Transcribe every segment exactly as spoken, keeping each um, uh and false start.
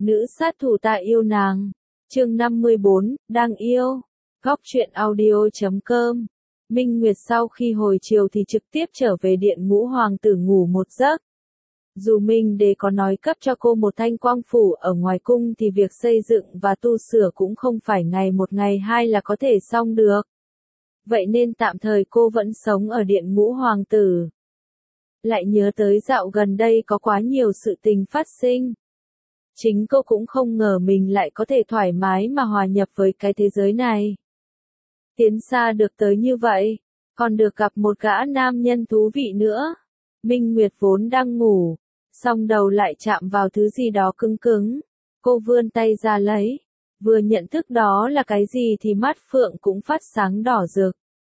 Nữ sát thủ ta yêu nàng. Chương năm mươi bốn, đang yêu. Góc truyện audio chấm com. Minh Nguyệt sau khi hồi chiều thì trực tiếp trở về điện ngũ hoàng tử ngủ một giấc. Dù Minh Đế có nói cấp cho cô một thanh quang phủ ở ngoài cung thì việc xây dựng và tu sửa cũng không phải ngày một ngày hai là có thể xong được. Vậy nên tạm thời cô vẫn sống ở điện ngũ hoàng tử. Lại nhớ tới dạo gần đây có quá nhiều sự tình phát sinh. Chính cô cũng không ngờ mình lại có thể thoải mái mà hòa nhập với cái thế giới này. Tiến xa được tới như vậy, còn được gặp một gã nam nhân thú vị nữa. Minh Nguyệt vốn đang ngủ, song đầu lại chạm vào thứ gì đó cứng cứng. Cô vươn tay ra lấy, vừa nhận thức đó là cái gì thì mắt phượng cũng phát sáng đỏ rực.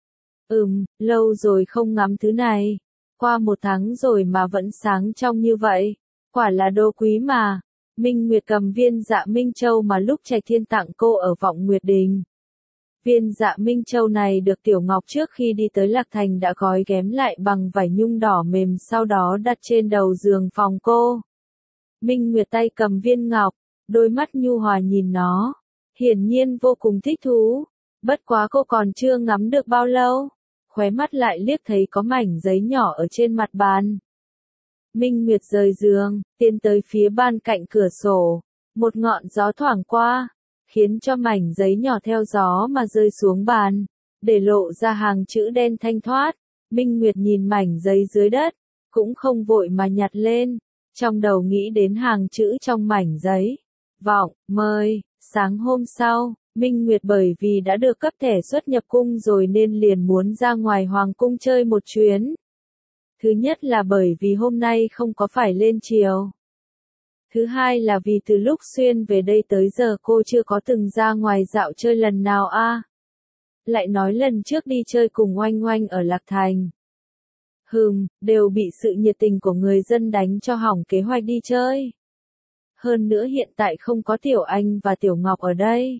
Ừm, lâu rồi không ngắm thứ này. Qua một tháng rồi mà vẫn sáng trong như vậy. Quả là đồ quý mà. Minh Nguyệt cầm viên Dạ Minh Châu mà lúc Trạch Thiên tặng cô ở Vọng Nguyệt Đình. Viên Dạ Minh Châu này được Tiểu Ngọc trước khi đi tới Lạc Thành đã gói ghém lại bằng vải nhung đỏ mềm, sau đó đặt trên đầu giường phòng cô. Minh Nguyệt tay cầm viên ngọc, đôi mắt nhu hòa nhìn nó, hiển nhiên vô cùng thích thú. Bất quá cô còn chưa ngắm được bao lâu, khóe mắt lại liếc thấy có mảnh giấy nhỏ ở trên mặt bàn. Minh Nguyệt rời giường, tiến tới phía ban cạnh cửa sổ, một ngọn gió thoảng qua, khiến cho mảnh giấy nhỏ theo gió mà rơi xuống bàn, để lộ ra hàng chữ đen thanh thoát. Minh Nguyệt nhìn mảnh giấy dưới đất, cũng không vội mà nhặt lên, trong đầu nghĩ đến hàng chữ trong mảnh giấy. Vọng, mời. Sáng hôm sau, Minh Nguyệt bởi vì đã được cấp thẻ xuất nhập cung rồi nên liền muốn ra ngoài hoàng cung chơi một chuyến. Thứ nhất là bởi vì hôm nay không có phải lên triều. Thứ hai là vì từ lúc xuyên về đây tới giờ cô chưa có từng ra ngoài dạo chơi lần nào a. À, lại nói lần trước đi chơi cùng Oanh Oanh ở Lạc Thành. Hừm, đều bị sự nhiệt tình của người dân đánh cho hỏng kế hoạch đi chơi. Hơn nữa hiện tại không có Tiểu Anh và Tiểu Ngọc ở đây.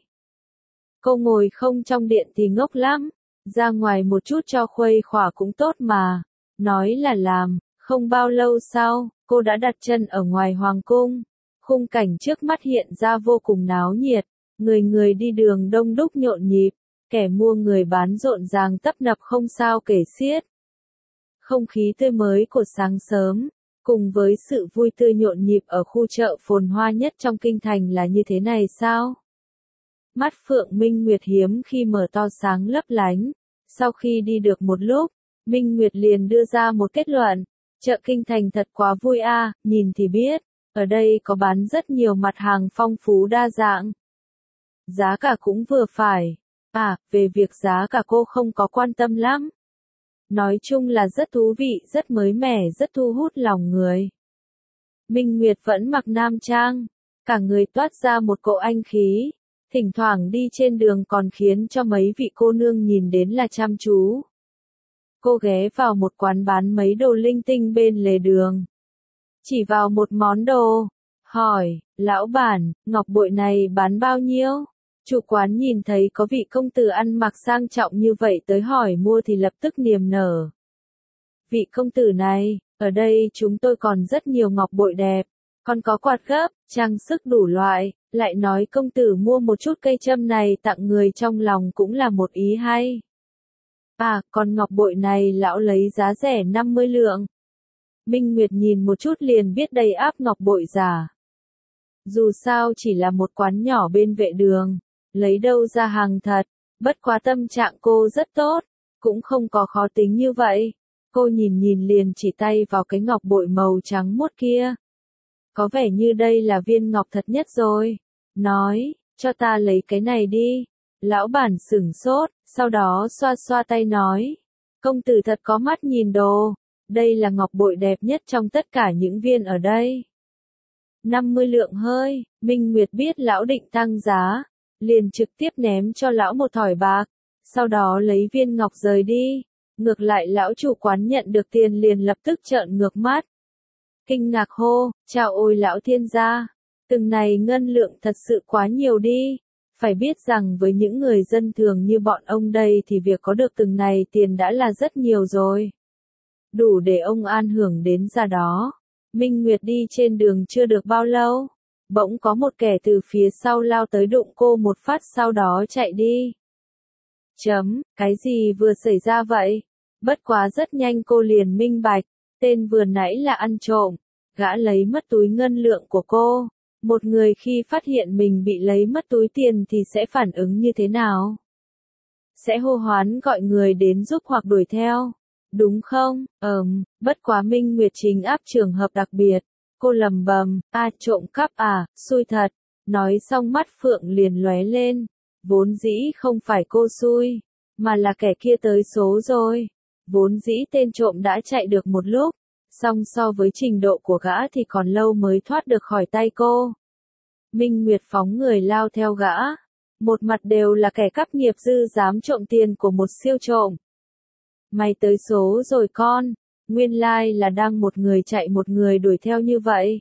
Cô ngồi không trong điện thì ngốc lắm, ra ngoài một chút cho khuây khỏa cũng tốt mà. Nói là làm, không bao lâu sau, cô đã đặt chân ở ngoài hoàng cung. Khung cảnh trước mắt hiện ra vô cùng náo nhiệt, người người đi đường đông đúc nhộn nhịp, kẻ mua người bán rộn ràng tấp nập không sao kể xiết. Không khí tươi mới của sáng sớm, cùng với sự vui tươi nhộn nhịp ở khu chợ phồn hoa nhất trong kinh thành là như thế này sao? Mắt Phượng Minh Nguyệt hiếm khi mở to sáng lấp lánh. Sau khi đi được một lúc, Minh Nguyệt liền đưa ra một kết luận, chợ kinh thành thật quá vui a, à, nhìn thì biết, ở đây có bán rất nhiều mặt hàng phong phú đa dạng. Giá cả cũng vừa phải, à, về việc giá cả cô không có quan tâm lắm. Nói chung là rất thú vị, rất mới mẻ, rất thu hút lòng người. Minh Nguyệt vẫn mặc nam trang, cả người toát ra một cỗ anh khí, thỉnh thoảng đi trên đường còn khiến cho mấy vị cô nương nhìn đến là chăm chú. Cô ghé vào một quán bán mấy đồ linh tinh bên lề đường. Chỉ vào một món đồ, hỏi, lão bản, ngọc bội này bán bao nhiêu? Chủ quán nhìn thấy có vị công tử ăn mặc sang trọng như vậy tới hỏi mua thì lập tức niềm nở. Vị công tử này, ở đây chúng tôi còn rất nhiều ngọc bội đẹp, còn có quạt gấp, trang sức đủ loại, lại nói công tử mua một chút cây châm này tặng người trong lòng cũng là một ý hay. À, còn ngọc bội này lão lấy giá rẻ năm mươi lượng. Minh Nguyệt nhìn một chút liền biết đầy áp ngọc bội giả. Dù sao chỉ là một quán nhỏ bên vệ đường, lấy đâu ra hàng thật, bất quá tâm trạng cô rất tốt, cũng không có khó tính như vậy. Cô nhìn nhìn liền chỉ tay vào cái ngọc bội màu trắng muốt kia. Có vẻ như đây là viên ngọc thật nhất rồi. Nói, cho ta lấy cái này đi. Lão bản sửng sốt, sau đó xoa xoa tay nói. Công tử thật có mắt nhìn đồ. Đây là ngọc bội đẹp nhất trong tất cả những viên ở đây. năm mươi lượng hơi, Minh Nguyệt biết lão định tăng giá, liền trực tiếp ném cho lão một thỏi bạc, sau đó lấy viên ngọc rời đi. Ngược lại lão chủ quán nhận được tiền liền lập tức trợn ngược mắt. Kinh ngạc hô, chào ôi lão thiên gia, từng này ngân lượng thật sự quá nhiều đi. Phải biết rằng với những người dân thường như bọn ông đây thì việc có được từng này tiền đã là rất nhiều rồi. Đủ để ông an hưởng đến ra đó. Minh Nguyệt đi trên đường chưa được bao lâu, bỗng có một kẻ từ phía sau lao tới đụng cô một phát sau đó chạy đi. Chấm, cái gì vừa xảy ra vậy? Bất quá rất nhanh cô liền minh bạch, tên vừa nãy là ăn trộm, gã lấy mất túi ngân lượng của cô. Một người khi phát hiện mình bị lấy mất túi tiền thì sẽ phản ứng như thế nào? Sẽ hô hoán gọi người đến giúp hoặc đuổi theo, đúng không? Ừm, bất quá Minh Nguyệt chính áp trường hợp đặc biệt. Cô lầm bầm, a trộm cắp à, xui thật. Nói xong mắt Phượng liền lóe lên. Vốn dĩ không phải cô xui, mà là kẻ kia tới số rồi. Vốn dĩ tên trộm đã chạy được một lúc, song so với trình độ của gã thì còn lâu mới thoát được khỏi tay cô. Minh Nguyệt phóng người lao theo gã. Một mặt đều là kẻ cắp nghiệp dư dám trộm tiền của một siêu trộm. Mày tới số rồi con, nguyên lai là đang một người chạy một người đuổi theo như vậy.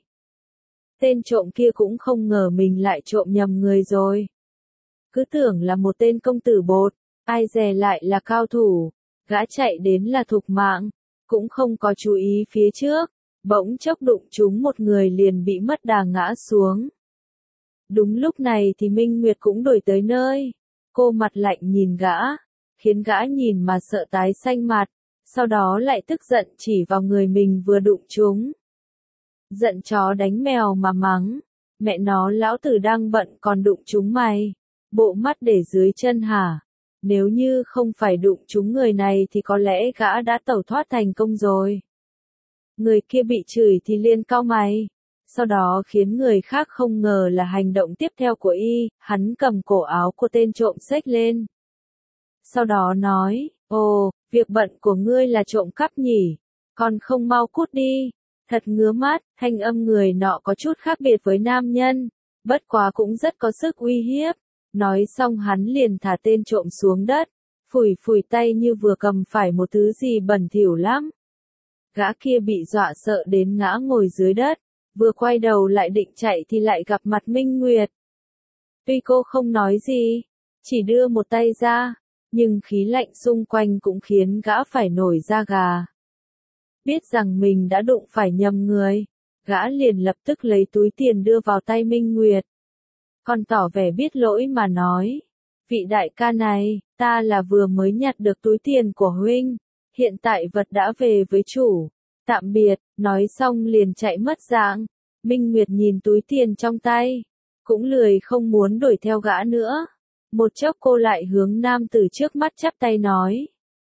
Tên trộm kia cũng không ngờ mình lại trộm nhầm người rồi. Cứ tưởng là một tên công tử bột, ai dè lại là cao thủ, gã chạy đến là thục mạng, cũng không có chú ý phía trước, bỗng chốc đụng trúng một người liền bị mất đà ngã xuống. Đúng lúc này thì Minh Nguyệt cũng đuổi tới nơi, cô mặt lạnh nhìn gã, khiến gã nhìn mà sợ tái xanh mặt, sau đó lại tức giận chỉ vào người mình vừa đụng trúng. Giận chó đánh mèo mà mắng, mẹ nó lão tử đang bận còn đụng trúng mày, bộ mắt để dưới chân hả? Nếu như không phải đụng trúng người này thì có lẽ gã đã tẩu thoát thành công rồi. Người kia bị chửi thì liên cau mày, sau đó khiến người khác không ngờ là hành động tiếp theo của y, hắn cầm cổ áo của tên trộm xếch lên. Sau đó nói, ồ, việc bận của ngươi là trộm cắp nhỉ, còn không mau cút đi. Thật ngứa mắt, thanh âm người nọ có chút khác biệt với nam nhân, bất quá cũng rất có sức uy hiếp. Nói xong hắn liền thả tên trộm xuống đất, phủi phủi tay như vừa cầm phải một thứ gì bẩn thỉu lắm. Gã kia bị dọa sợ đến ngã ngồi dưới đất, vừa quay đầu lại định chạy thì lại gặp mặt Minh Nguyệt. Tuy cô không nói gì, chỉ đưa một tay ra, nhưng khí lạnh xung quanh cũng khiến gã phải nổi da gà. Biết rằng mình đã đụng phải nhầm người, gã liền lập tức lấy túi tiền đưa vào tay Minh Nguyệt. Còn tỏ vẻ biết lỗi mà nói, vị đại ca này, ta là vừa mới nhặt được túi tiền của huynh, hiện tại vật đã về với chủ, tạm biệt, nói xong liền chạy mất dạng. Minh Nguyệt nhìn túi tiền trong tay, cũng lười không muốn đuổi theo gã nữa. Một chốc cô lại hướng nam tử trước mắt chắp tay nói.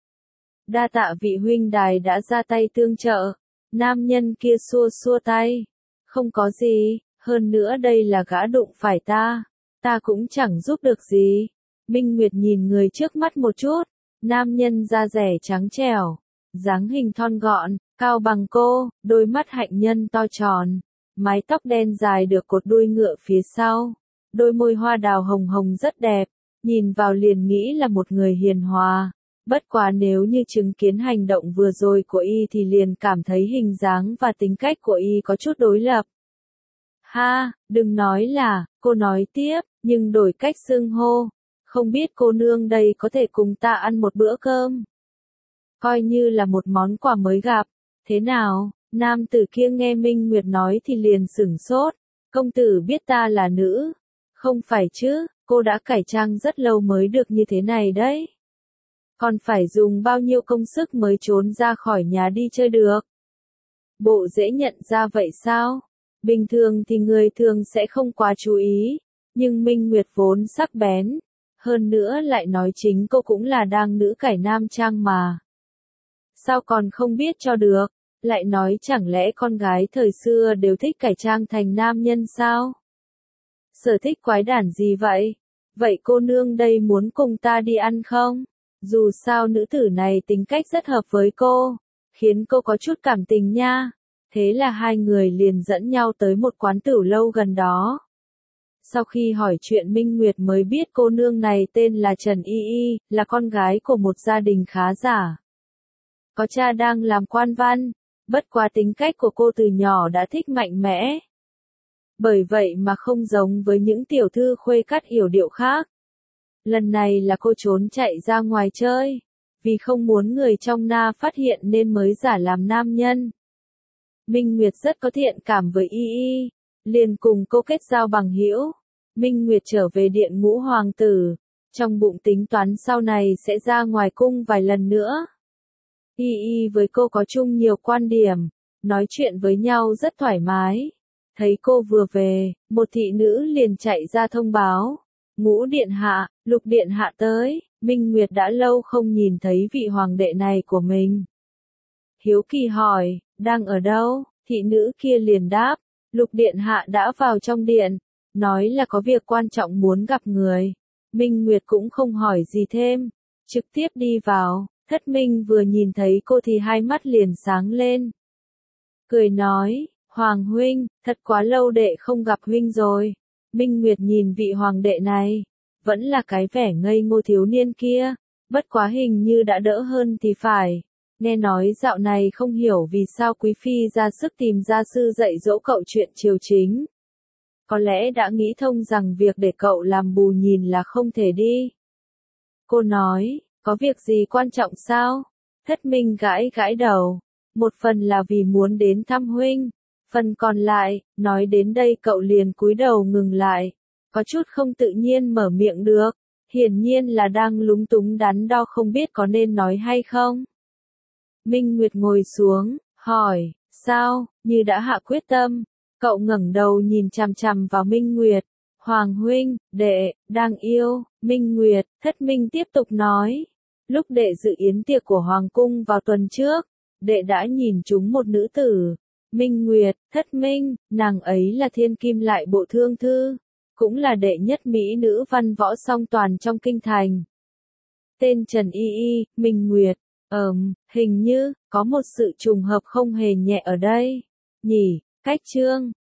Đa tạ vị huynh đài đã ra tay tương trợ. Nam nhân kia xua xua tay. Không có gì, hơn nữa đây là gã đụng phải ta. Ta cũng chẳng giúp được gì. Minh Nguyệt nhìn người trước mắt một chút. Nam nhân da rẻ trắng trẻo, dáng hình thon gọn, cao bằng cô, đôi mắt hạnh nhân to tròn, mái tóc đen dài được cột đuôi ngựa phía sau, đôi môi hoa đào hồng hồng rất đẹp, nhìn vào liền nghĩ là một người hiền hòa. Bất quá nếu như chứng kiến hành động vừa rồi của y thì liền cảm thấy hình dáng và tính cách của y có chút đối lập. Ha, đừng nói là, cô nói tiếp, nhưng đổi cách xưng hô. Không biết cô nương đây có thể cùng ta ăn một bữa cơm. Coi như là một món quà mới gặp. Thế nào, nam tử kia nghe Minh Nguyệt nói thì liền sửng sốt. Công tử biết ta là nữ. Không phải chứ, cô đã cải trang rất lâu mới được như thế này đấy. Còn phải dùng bao nhiêu công sức mới trốn ra khỏi nhà đi chơi được. Bộ dễ nhận ra vậy sao? Bình thường thì người thường sẽ không quá chú ý. Nhưng Minh Nguyệt vốn sắc bén. Hơn nữa lại nói chính cô cũng là đang nữ cải nam trang mà. Sao còn không biết cho được, lại nói chẳng lẽ con gái thời xưa đều thích cải trang thành nam nhân sao? Sở thích quái đản gì vậy? Vậy cô nương đây muốn cùng ta đi ăn không? Dù sao nữ tử này tính cách rất hợp với cô, khiến cô có chút cảm tình nha. Thế là hai người liền dẫn nhau tới một quán tửu lâu gần đó. Sau khi hỏi chuyện Minh Nguyệt mới biết cô nương này tên là Trần Y Y, là con gái của một gia đình khá giả. Có cha đang làm quan văn, bất quá tính cách của cô từ nhỏ đã thích mạnh mẽ. Bởi vậy mà không giống với những tiểu thư khuê cắt yểu điệu khác. Lần này là cô trốn chạy ra ngoài chơi, vì không muốn người trong na phát hiện nên mới giả làm nam nhân. Minh Nguyệt rất có thiện cảm với Y Y. liền cùng cô kết giao bằng hữu. Minh Nguyệt trở về điện ngũ hoàng tử, trong bụng tính toán sau này sẽ ra ngoài cung vài lần nữa. Y Y với cô có chung nhiều quan điểm, nói chuyện với nhau rất thoải mái. Thấy cô vừa về, một thị nữ liền chạy ra thông báo. Ngũ điện hạ, Lục điện hạ tới. Minh Nguyệt đã lâu không nhìn thấy vị hoàng đệ này của mình. Hiếu kỳ hỏi, đang ở đâu? Thị nữ kia liền đáp, Lục điện hạ đã vào trong điện, nói là có việc quan trọng muốn gặp người. Minh Nguyệt cũng không hỏi gì thêm, trực tiếp đi vào. Thất Minh vừa nhìn thấy cô thì hai mắt liền sáng lên. Cười nói, Hoàng huynh, thật quá lâu đệ không gặp huynh rồi. Minh Nguyệt nhìn vị hoàng đệ này, vẫn là cái vẻ ngây ngô thiếu niên kia, bất quá hình như đã đỡ hơn thì phải. Nghe nói dạo này không hiểu vì sao quý phi ra sức tìm gia sư dạy dỗ cậu chuyện triều chính. Có lẽ đã nghĩ thông rằng việc để cậu làm bù nhìn là không thể đi. Cô nói, có việc gì quan trọng sao? Thất Minh gãi gãi đầu, một phần là vì muốn đến thăm huynh, phần còn lại, nói đến đây cậu liền cúi đầu ngừng lại, có chút không tự nhiên mở miệng được, hiển nhiên là đang lúng túng đắn đo không biết có nên nói hay không. Minh Nguyệt ngồi xuống, hỏi, sao, như đã hạ quyết tâm, cậu ngẩng đầu nhìn chằm chằm vào Minh Nguyệt, Hoàng huynh, đệ, đang yêu, Minh Nguyệt, Thất Minh tiếp tục nói, lúc đệ dự yến tiệc của Hoàng cung vào tuần trước, đệ đã nhìn trúng một nữ tử, Minh Nguyệt, Thất Minh, nàng ấy là thiên kim lại bộ thương thư, cũng là đệ nhất mỹ nữ văn võ song toàn trong kinh thành. Tên Trần Y Y, Minh Nguyệt, ờm, hình như, có một sự trùng hợp không hề nhẹ ở đây, nhỉ, cách chương.